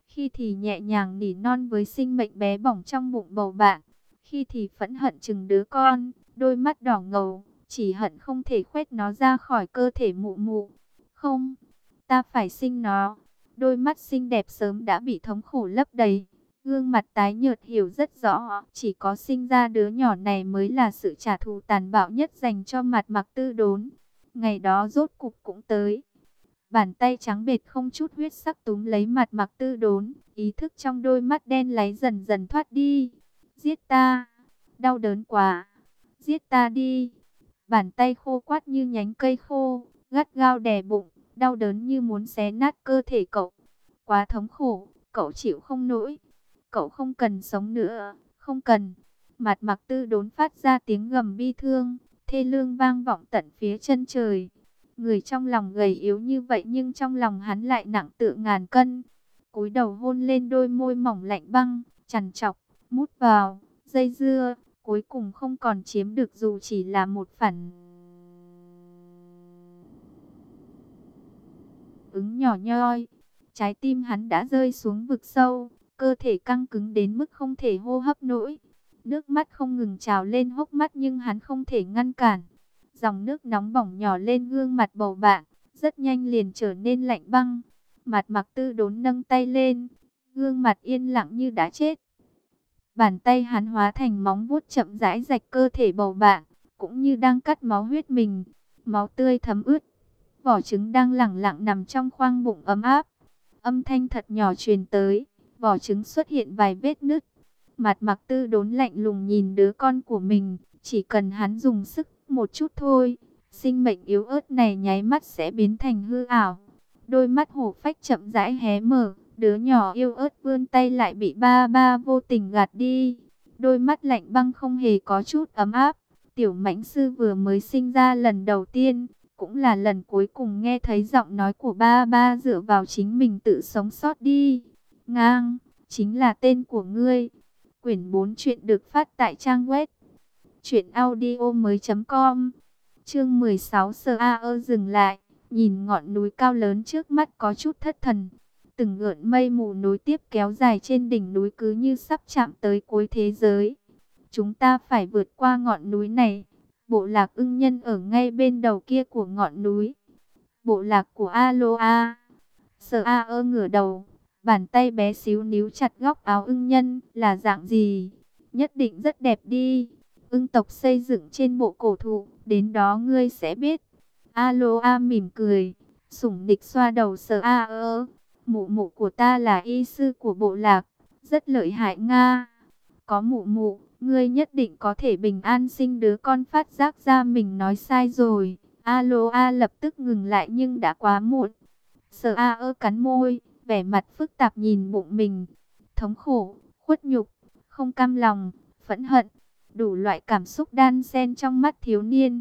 khi thì nhẹ nhàng nỉ non với sinh mệnh bé bỏng trong bụng bầu bạn, khi thì phẫn hận chừng đứa con, đôi mắt đỏ ngầu, chỉ hận không thể khoét nó ra khỏi cơ thể mụ mụ. Không, ta phải sinh nó. Đôi mắt xinh đẹp sớm đã bị thống khổ lấp đầy, gương mặt tái nhợt hiểu rất rõ, chỉ có sinh ra đứa nhỏ này mới là sự trả thù tàn bạo nhất dành cho Mạt Mặc Tư Đốn. Ngày đó rốt cục cũng tới. Bàn tay trắng bệt không chút huyết sắc túm lấy Mạt Mặc Tư Đốn, ý thức trong đôi mắt đen láy dần dần thoát đi. Giết ta, đau đớn quá, giết ta đi. Bàn tay khô quắt như nhánh cây khô, gắt gao đè bụng, đau đớn như muốn xé nát cơ thể cậu. Quá thống khổ, cậu chịu không nổi. Cậu không cần sống nữa, không cần. Mạt Mặc Tư Đốn phát ra tiếng gầm bi thương, thê lương vang vọng tận phía chân trời. Người trong lòng gầy yếu như vậy nhưng trong lòng hắn lại nặng tựa ngàn cân. Cúi đầu hôn lên đôi môi mỏng lạnh băng, chằn chọc, mút vào, dây dưa, cuối cùng không còn chiếm được dù chỉ là một phản ứng nhỏ nhoi. Trái tim hắn đã rơi xuống vực sâu, cơ thể căng cứng đến mức không thể hô hấp nổi. Nước mắt không ngừng trào lên hốc mắt nhưng hắn không thể ngăn cản. Dòng nước nóng bỏng nhỏ lên gương mặt bầu bạn, rất nhanh liền trở nên lạnh băng. Mạt Mặc Tư Đốn nâng tay lên, gương mặt yên lặng như đã chết. Bàn tay hắn hóa thành móng vuốt chậm rãi rạch cơ thể bầu bạn, cũng như đang cắt máu huyết mình. Máu tươi thấm ướt, vỏ trứng đang lẳng lặng nằm trong khoang bụng ấm áp. Âm thanh thật nhỏ truyền tới, vỏ trứng xuất hiện vài vết nứt. Mạt Mặc Tư Đốn lạnh lùng nhìn đứa con của mình, chỉ cần hắn dùng sức một chút thôi, sinh mệnh yếu ớt này nháy mắt sẽ biến thành hư ảo. Đôi mắt hổ phách chậm rãi hé mở, đứa nhỏ yêu ớt vươn tay lại bị ba ba vô tình gạt đi. Đôi mắt lạnh băng không hề có chút ấm áp. Tiểu Mãnh Sư vừa mới sinh ra lần đầu tiên, cũng là lần cuối cùng nghe thấy giọng nói của ba ba dựa vào chính mình tự sống sót đi. Ngang, chính là tên của ngươi. Quyển bốn chuyện được phát tại trang web truyện audio mới chấm com. Chương mười sáu Sơ A ơ dừng lại, nhìn ngọn núi cao lớn trước mắt có chút thất thần. Từng gợn mây mù nối tiếp kéo dài trên đỉnh núi cứ như sắp chạm tới cuối thế giới. Chúng ta phải vượt qua ngọn núi này. Bộ lạc ưng nhân ở ngay bên đầu kia của ngọn núi. Bộ lạc của Aloa. Sở A ơ ngửa đầu, bàn tay bé xíu níu chặt góc áo ưng nhân. Là dạng gì? Nhất định rất đẹp đi. Ưng tộc xây dựng trên bộ cổ thụ, đến đó ngươi sẽ biết. Aloa mỉm cười, sủng nịch xoa đầu Sở A ơ. Mụ mụ của ta là y sư của bộ lạc, rất lợi hại Nga. Có mụ mụ, ngươi nhất định có thể bình an sinh đứa con. Phát giác ra mình nói sai rồi, Aloa lập tức ngừng lại nhưng đã quá muộn. Sở A ơ cắn môi, vẻ mặt phức tạp nhìn bụng mình. Thống khổ, khuất nhục, không cam lòng, phẫn hận, đủ loại cảm xúc đan xen trong mắt thiếu niên.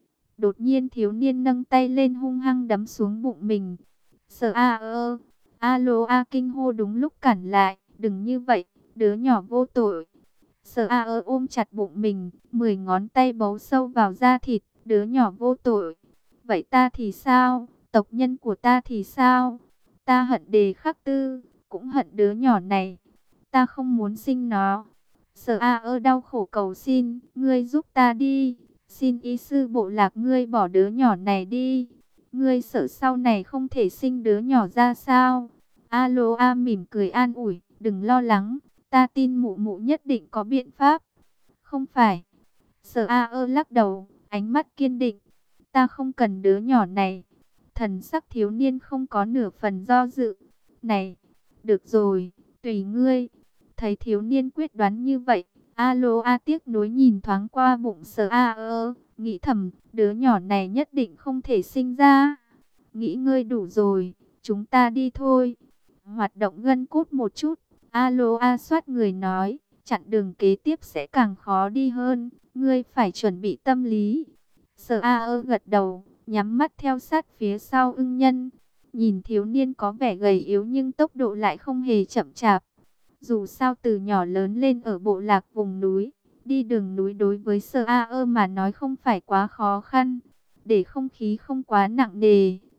Đột nhiên thiếu niên nâng tay lên hung hăng đấm xuống bụng mình. Sở A ơ, Aloa kinh hô đúng lúc cản lại, đừng như vậy, đứa nhỏ vô tội. Sở A ơ ôm chặt bụng mình, mười ngón tay bấu sâu vào da thịt, đứa nhỏ vô tội. Vậy ta thì sao? Tộc nhân của ta thì sao? Ta hận Đề Khắc Tư, cũng hận đứa nhỏ này. Ta không muốn sinh nó. Sở A ơ đau khổ cầu xin, ngươi giúp ta đi. Xin y sư bộ lạc ngươi bỏ đứa nhỏ này đi. Ngươi sợ sau này không thể sinh đứa nhỏ ra sao? Aloa mỉm cười an ủi, đừng lo lắng, ta tin mụ mụ nhất định có biện pháp. Không phải. Sở A ơ lắc đầu, ánh mắt kiên định. Ta không cần đứa nhỏ này. Thần sắc thiếu niên không có nửa phần do dự. Này, được rồi, tùy ngươi. Thấy thiếu niên quyết đoán như vậy, Aloa tiếc nuối nhìn thoáng qua bụng Sở A ơ, nghĩ thầm, đứa nhỏ này nhất định không thể sinh ra. Nghĩ ngơi đủ rồi, chúng ta đi thôi. Hoạt động gân cốt một chút, Aloa xoát người nói, chặn đường kế tiếp sẽ càng khó đi hơn, ngươi phải chuẩn bị tâm lý. Sở A ơ gật đầu, nhắm mắt theo sát phía sau ưng nhân. Nhìn thiếu niên có vẻ gầy yếu nhưng tốc độ lại không hề chậm chạp. Dù sao từ nhỏ lớn lên ở bộ lạc vùng núi, đi đường núi đối với Sở A ơ mà nói không phải quá khó khăn. Để không khí không quá nặng nề,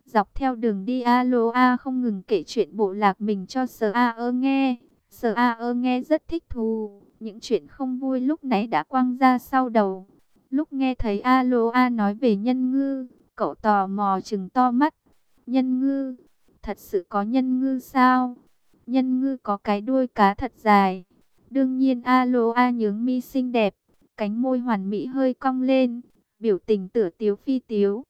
Dọc theo đường đi Aloha không ngừng kể chuyện bộ lạc mình cho Sở A ơ nghe. Sở A ơ nghe rất thích thú, những chuyện không vui lúc nãy đã quăng ra sau đầu. Lúc nghe thấy Aloha nói về nhân ngư, cậu tò mò trừng to mắt. Nhân ngư? Thật sự có nhân ngư sao? Nhân ngư có cái đuôi cá thật dài. Đương nhiên Aloha nhướng mi xinh đẹp, cánh môi hoàn mỹ hơi cong lên, biểu tình tựa tiếu phi tiếu.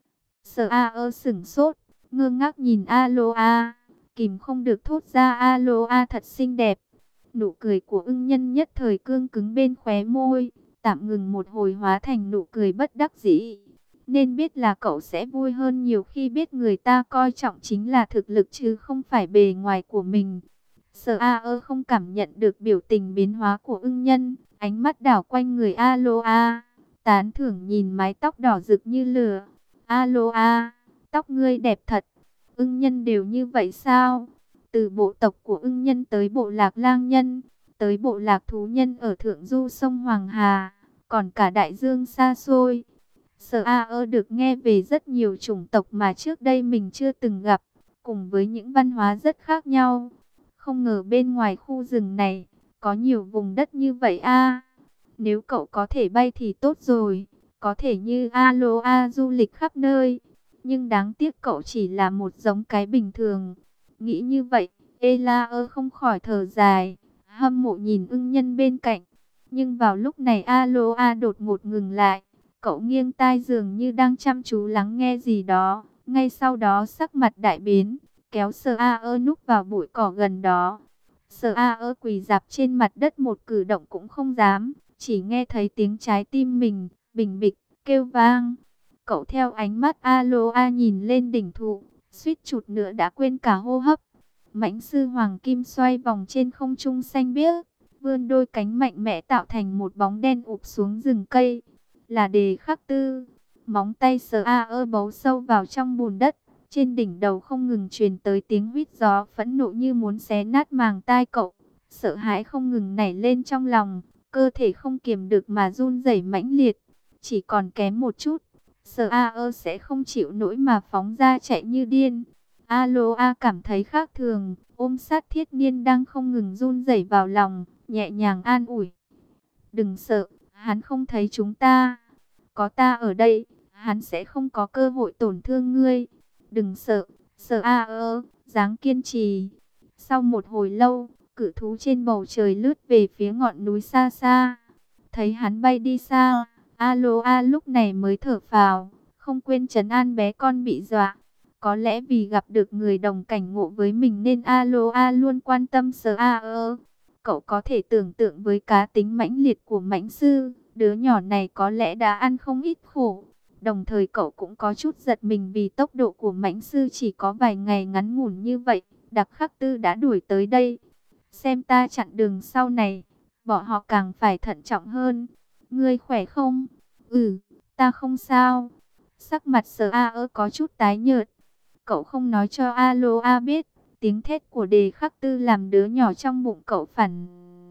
Sở A ơ sửng sốt, ngơ ngác nhìn Aloha, kìm không được thốt ra Aloha thật xinh đẹp. Nụ cười của ưng nhân nhất thời cương cứng bên khóe môi, tạm ngừng một hồi hóa thành nụ cười bất đắc dĩ. Nên biết là cậu sẽ vui hơn nhiều khi biết người ta coi trọng chính là thực lực chứ không phải bề ngoài của mình. Sở A ơ không cảm nhận được biểu tình biến hóa của ưng nhân, ánh mắt đảo quanh người Aloha, tán thưởng nhìn mái tóc đỏ rực như lửa. Aloha, tóc ngươi đẹp thật. Ưng nhân đều như vậy sao? Từ bộ tộc của ưng nhân tới bộ lạc lang nhân, tới bộ lạc thú nhân ở thượng du sông Hoàng Hà, còn cả đại dương xa xôi. Sở A ơ được nghe về rất nhiều chủng tộc mà trước đây mình chưa từng gặp, cùng với những văn hóa rất khác nhau. Không ngờ bên ngoài khu rừng này, có nhiều vùng đất như vậy a. Nếu cậu có thể bay thì tốt rồi, có thể như Aloha du lịch khắp nơi. Nhưng đáng tiếc cậu chỉ là một giống cái bình thường. Nghĩ như vậy, Ela ơ không khỏi thở dài, hâm mộ nhìn ưng nhân bên cạnh. Nhưng vào lúc này Aloha đột ngột ngừng lại. Cậu nghiêng tai dường như đang chăm chú lắng nghe gì đó. Ngay sau đó sắc mặt đại biến, kéo Sở A ơ núp vào bụi cỏ gần đó. Sở A ơ quỳ rạp trên mặt đất một cử động cũng không dám. Chỉ nghe thấy tiếng trái tim mình, bình bịch, kêu vang. Cậu theo ánh mắt Aloha nhìn lên đỉnh thụ, suýt chút nữa đã quên cả hô hấp. Mãnh sư hoàng kim xoay vòng trên không trung xanh biếc, vươn đôi cánh mạnh mẽ tạo thành một bóng đen ụp xuống rừng cây. Là Đề Khắc Tư. Móng tay Sở A ơ bấu sâu vào trong bùn đất. Trên đỉnh đầu không ngừng truyền tới tiếng huýt gió phẫn nộ như muốn xé nát màng tai cậu. Sợ hãi không ngừng nảy lên trong lòng, cơ thể không kiềm được mà run rẩy mãnh liệt. Chỉ còn kém một chút, Sở A ơ sẽ không chịu nổi mà phóng ra chạy như điên. Aloha cảm thấy khác thường, ôm sát Thiết Niên đang không ngừng run rẩy vào lòng, nhẹ nhàng an ủi. Đừng sợ, hắn không thấy chúng ta. Có ta ở đây, hắn sẽ không có cơ hội tổn thương ngươi. Đừng sợ, Sở A ơ, dáng kiên trì. Sau một hồi lâu, cự thú trên bầu trời lướt về phía ngọn núi xa xa. Thấy hắn bay đi xa, Aloha lúc này mới thở phào, không quên trấn an bé con bị dọa. Có lẽ vì gặp được người đồng cảnh ngộ với mình nên Aloha luôn quan tâm Sở A ơ. Cậu có thể tưởng tượng với cá tính mãnh liệt của mãnh sư, đứa nhỏ này có lẽ đã ăn không ít khổ. Đồng thời cậu cũng có chút giật mình vì tốc độ của mãnh sư chỉ có vài ngày ngắn ngủn như vậy. Đặc Khắc Tư đã đuổi tới đây. Xem ta chặn đường sau này, bọn họ càng phải thận trọng hơn. Ngươi khỏe không? Ừ, ta không sao. Sắc mặt Sở A ơ có chút tái nhợt. Cậu không nói cho Aloha biết. Tiếng thét của Đề Khắc Tư làm đứa nhỏ trong bụng cậu phản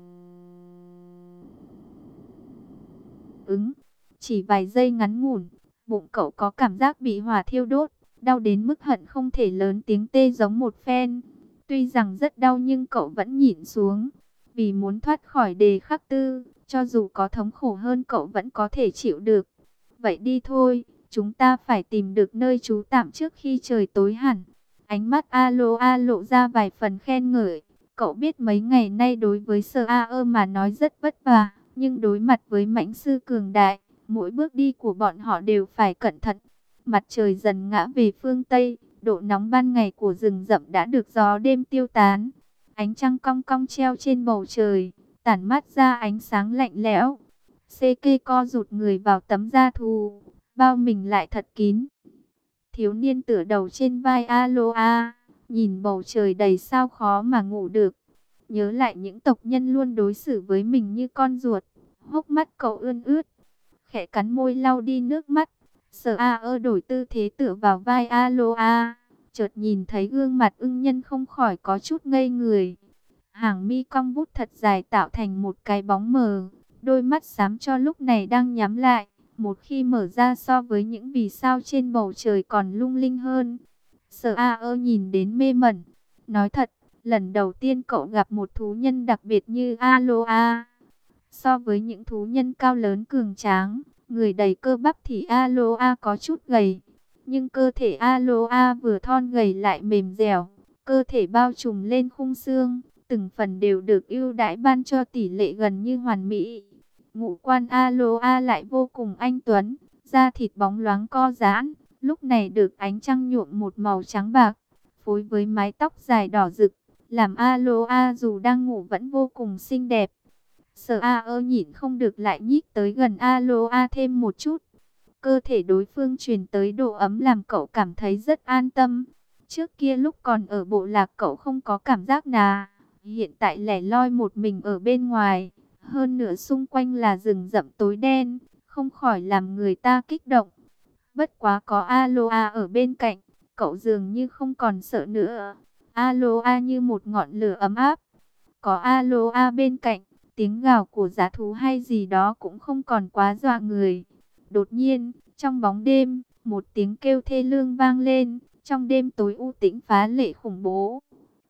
ứng. Chỉ vài giây ngắn ngủn, bụng cậu có cảm giác bị hỏa thiêu đốt, đau đến mức hận không thể lớn tiếng tê giống một phen. Tuy rằng rất đau nhưng cậu vẫn nhịn xuống, vì muốn thoát khỏi Đề Khắc Tư, cho dù có thống khổ hơn cậu vẫn có thể chịu được. Vậy đi thôi, chúng ta phải tìm được nơi trú tạm trước khi trời tối hẳn. Ánh mắt Aloha lộ ra vài phần khen ngợi. Cậu biết mấy ngày nay đối với Sở A ơ mà nói rất vất vả, nhưng đối mặt với mãnh sư cường đại, mỗi bước đi của bọn họ đều phải cẩn thận. Mặt trời dần ngã về phương Tây, độ nóng ban ngày của rừng rậm đã được gió đêm tiêu tán. Ánh trăng cong cong treo trên bầu trời, tản mát ra ánh sáng lạnh lẽo. Xê kê co rụt người vào tấm da thù, bao mình lại thật kín. Thiếu niên tựa đầu trên vai Aloha, nhìn bầu trời đầy sao khó mà ngủ được. Nhớ lại những tộc nhân luôn đối xử với mình như con ruột, hốc mắt cậu ươn ướt, khẽ cắn môi lau đi nước mắt. Sở A ơ đổi tư thế tựa vào vai Aloha, chợt nhìn thấy gương mặt ưng nhân không khỏi có chút ngây người. Hàng mi cong vút thật dài tạo thành một cái bóng mờ, đôi mắt xám cho lúc này đang nhắm lại. Một khi mở ra so với những vì sao trên bầu trời còn lung linh hơn. Sở A ơ nhìn đến mê mẩn. Nói thật, lần đầu tiên cậu gặp một thú nhân đặc biệt như Aloa. So với những thú nhân cao lớn cường tráng, người đầy cơ bắp thì Aloa có chút gầy. Nhưng cơ thể Aloa vừa thon gầy lại mềm dẻo, cơ thể bao trùm lên khung xương, từng phần đều được ưu đãi ban cho tỷ lệ gần như hoàn mỹ. Ngũ quan Aloa lại vô cùng anh tuấn, da thịt bóng loáng co giãn, lúc này được ánh trăng nhuộm một màu trắng bạc, phối với mái tóc dài đỏ rực, làm Aloa dù đang ngủ vẫn vô cùng xinh đẹp. Sở A ơ nhịn không được lại nhích tới gần Aloa thêm một chút. Cơ thể đối phương truyền tới độ ấm làm cậu cảm thấy rất an tâm. Trước kia lúc còn ở bộ lạc cậu không có cảm giác nào. Hiện tại lẻ loi một mình ở bên ngoài. Hơn nữa xung quanh là rừng rậm tối đen. Không khỏi làm người ta kích động. Bất quá có Aloa ở bên cạnh. Cậu dường như không còn sợ nữa. Aloa như một ngọn lửa ấm áp. Có Aloa bên cạnh, tiếng gào của dã thú hay gì đó cũng không còn quá dọa người. Đột nhiên, trong bóng đêm, một tiếng kêu thê lương vang lên, trong đêm tối u tĩnh phá lệ khủng bố.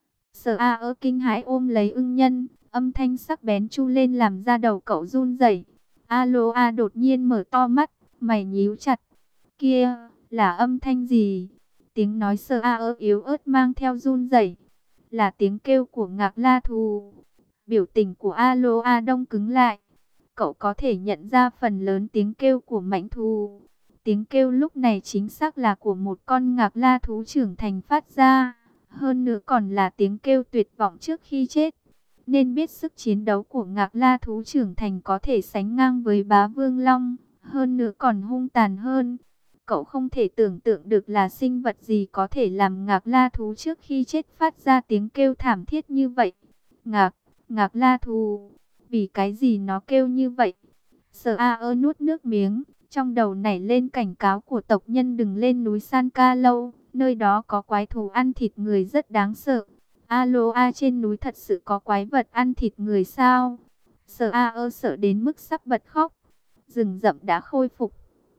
Sở A ơ kinh hãi ôm lấy ưng nhân, âm thanh sắc bén chu lên làm da đầu cậu run rẩy. Aloa đột nhiên mở to mắt, mày nhíu chặt. Kia, là âm thanh gì? Tiếng nói Sở A ơ yếu ớt mang theo run rẩy, là tiếng kêu của Ngạc La Thù. Biểu tình của Aloa đông cứng lại. Cậu có thể nhận ra phần lớn tiếng kêu của mãnh thú. Tiếng kêu lúc này chính xác là của một con Ngạc La thú trưởng thành phát ra. Hơn nữa còn là tiếng kêu tuyệt vọng trước khi chết. Nên biết sức chiến đấu của Ngạc La thú trưởng thành có thể sánh ngang với Bá Vương Long. Hơn nữa còn hung tàn hơn. Cậu không thể tưởng tượng được là sinh vật gì có thể làm Ngạc La thú trước khi chết phát ra tiếng kêu thảm thiết như vậy. Ngạc, Ngạc La thú, vì cái gì nó kêu như vậy? Sở A ơ nuốt nước miếng, trong đầu nảy lên cảnh cáo của tộc nhân đừng lên núi San Ca Lâu, nơi đó có quái thú ăn thịt người rất đáng sợ. Aloa, trên núi thật sự có quái vật ăn thịt người sao? Sở A ơ sợ đến mức sắp bật khóc. Rừng rậm đã khôi phục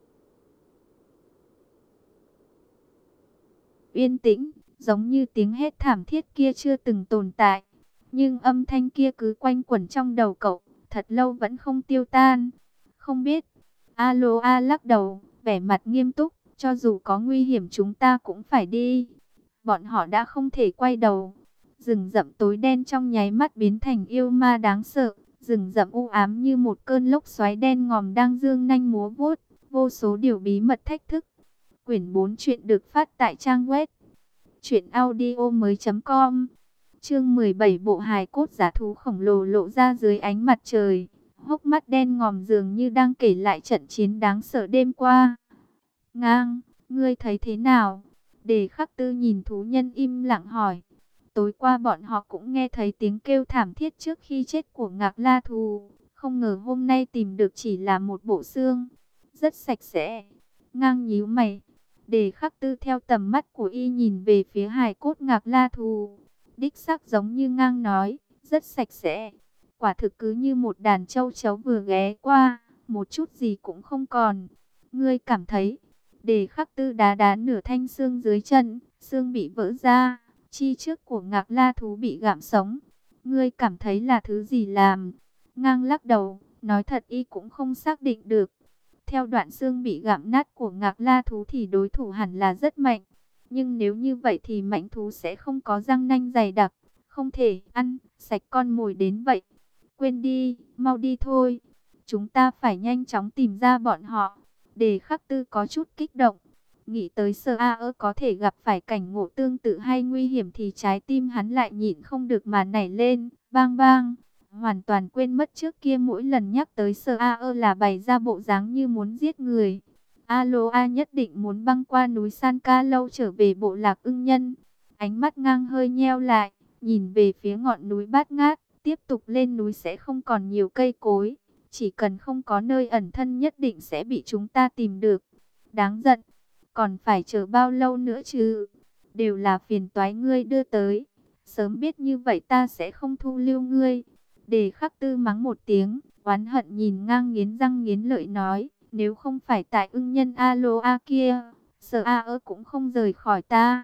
yên tĩnh, giống như tiếng hét thảm thiết kia chưa từng tồn tại. Nhưng âm thanh kia cứ quanh quẩn trong đầu cậu, thật lâu vẫn không tiêu tan. Không biết. Aloa lắc đầu, vẻ mặt nghiêm túc, cho dù có nguy hiểm chúng ta cũng phải đi. Bọn họ đã không thể quay đầu. Rừng rậm tối đen trong nháy mắt biến thành yêu ma đáng sợ. Rừng rậm u ám như một cơn lốc xoáy đen ngòm đang dương nanh múa vuốt, vô số điều bí mật thách thức. Quyển bốn truyện được phát tại trang web truyện audio mới chấm com. Chương mười bảy, bộ hài cốt dã thú khổng lồ lộ ra dưới ánh mặt trời. Hốc mắt đen ngòm dường như đang kể lại trận chiến đáng sợ đêm qua. Ngang, ngươi thấy thế nào? Đề Khắc Tư nhìn thú nhân im lặng hỏi. Tối qua bọn họ cũng nghe thấy tiếng kêu thảm thiết trước khi chết của Ngạc La thú. Không ngờ hôm nay tìm được chỉ là một bộ xương. Rất sạch sẽ. Ngang nhíu mày. Đề Khắc Tư theo tầm mắt của y nhìn về phía hài cốt Ngạc La thú. Đích xác giống như Ngang nói, rất sạch sẽ. Quả thực cứ như một đàn châu chấu vừa ghé qua, một chút gì cũng không còn. Ngươi cảm thấy? Đề Khắc Tư đá đá nửa thanh xương dưới chân, xương bị vỡ ra, chi trước của Ngạc La thú bị gặm sống. Ngươi cảm thấy là thứ gì làm? Ngang lắc đầu, nói thật y cũng không xác định được. Theo đoạn xương bị gặm nát của Ngạc La thú thì đối thủ hẳn là rất mạnh. Nhưng nếu như vậy thì mãnh thú sẽ không có răng nanh dày đặc, không thể ăn sạch con mồi đến vậy. Quên đi, mau đi thôi. Chúng ta phải nhanh chóng tìm ra bọn họ. Đề Khắc Tư có chút kích động. Nghĩ tới Sở A ơ có thể gặp phải cảnh ngộ tương tự hay nguy hiểm thì trái tim hắn lại nhịn không được mà nảy lên. Bang bang. Hoàn toàn quên mất trước kia mỗi lần nhắc tới Sở A ơ là bày ra bộ dáng như muốn giết người. Aloa nhất định muốn băng qua núi San Ca Lâu trở về bộ lạc ưng nhân. Ánh mắt Ngang hơi nheo lại, nhìn về phía ngọn núi bát ngát. Tiếp tục lên núi sẽ không còn nhiều cây cối. Chỉ cần không có nơi ẩn thân nhất định sẽ bị chúng ta tìm được. Đáng giận. Còn phải chờ bao lâu nữa chứ? Đều là phiền toái ngươi đưa tới. Sớm biết như vậy ta sẽ không thu lưu ngươi. Đề Khắc Tư mắng một tiếng, oán hận nhìn Ngang nghiến răng nghiến lợi nói. Nếu không phải tại ưng nhân Aloa kia, Sở A ơ cũng không rời khỏi ta.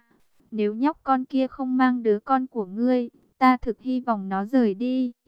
Nếu nhóc con kia không mang đứa con của ngươi, ta thực hy vọng nó rời đi.